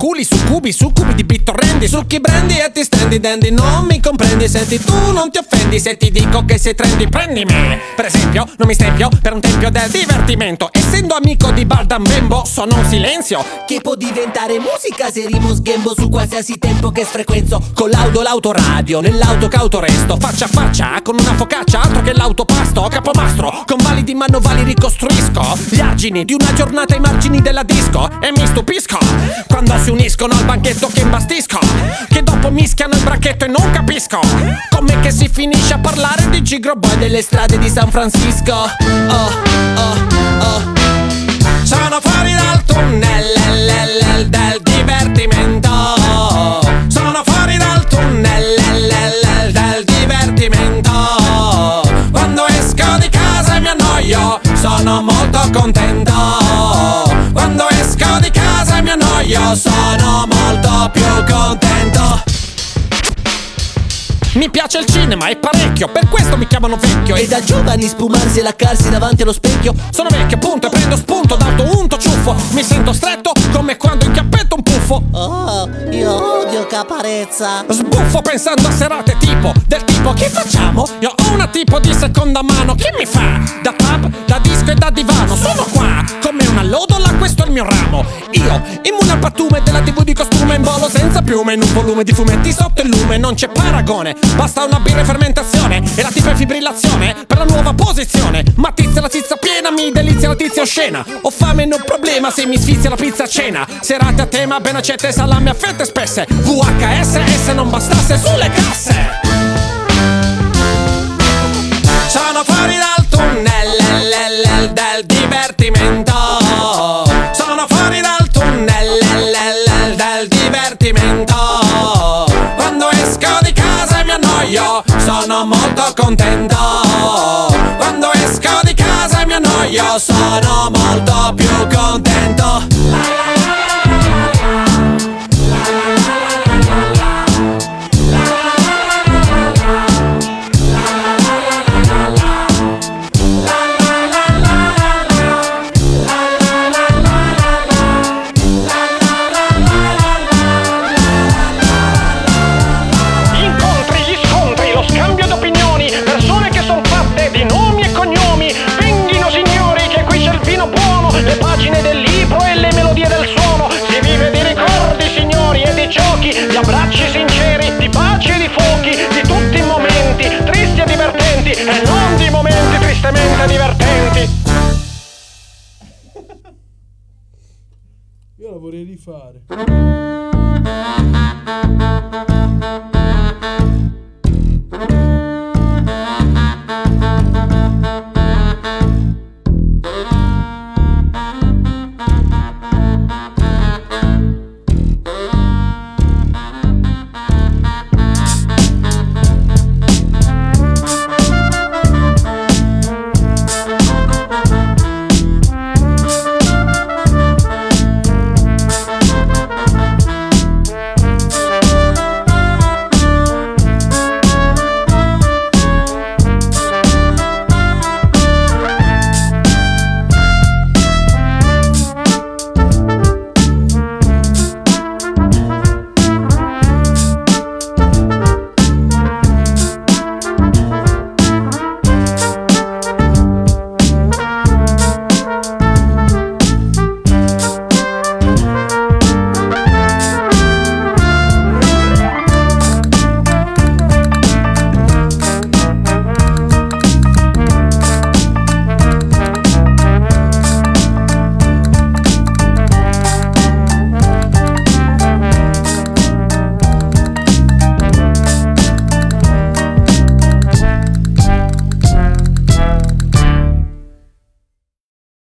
culi, succubi, succubi di bittorrendi, succhi brandy e ti stendi dandy. Non mi comprendi, senti, tu non ti offendi se ti dico che sei trendy. Prendi me, per esempio, non mi stempio per un tempio del divertimento. Essendo amico di Baldan Bembo, sono un silenzio che può diventare musica se rimo sghembo su qualsiasi tempo che sfrequenzo. con l'autoradio, nell'auto cauto resto, faccia a faccia con una focaccia, altro che l'autopasto. Capomastro, con validi manovali ricostruisco gli argini di una giornata ai margini della disco. E mi stupisco quando si uniscono al banchetto che imbastisco, che dopo mischiano il bracchetto e non capisco com'è che si finisce a parlare di Gigro Boy delle strade di San Francisco. Sono fuori dal tunnel del divertimento. Sono fuori dal tunnel del divertimento. Quando esco di casa e mi annoio, sono molto contento. Quando esco di casa e mi annoio, sono molto più contento. Mi piace il cinema e parecchio, per questo mi chiamano vecchio. E da giovani spumarsi e laccarsi davanti allo specchio. Sono vecchio appunto e prendo spunto da unto ciuffo. Mi sento stretto come quando inchiappetto un puffo. Oh, io odio Caparezza. Sbuffo pensando a serate tipo, del tipo che facciamo? Io ho una tipo di seconda mano, chi mi fa? Da pub, da disco e da divano. Sono qua, come una lodola, questo è il mio ramo. Io, immune al pattume della TV di costume, in volo senza piume, in un volume di fumetti sotto il lume. Non c'è paragone, basta una birra in fermentazione e la tipa in fibrillazione per la nuova posizione. Ma tizia la tizia piena, mi delizia la tizia oscena. Ho fame, non problema se mi sfizia la pizza a cena. Serate a tema, ben accette, salame a fette spesse. VHS, se non bastasse, sulle casse. Sono fuori dal tunnel del divertimento. Sono fuori dal tunnel del divertimento. Quando esco di casa e mi annoio, sono molto contento. Quando esco di casa e mi annoio, sono molto più contento. Le pagine del libro e le melodie del suono. Si vive di ricordi, signori, e di giochi, di abbracci sinceri, di pace e di fuochi, di tutti i momenti tristi e divertenti, e non di momenti tristemente divertenti. Io la vorrei rifare.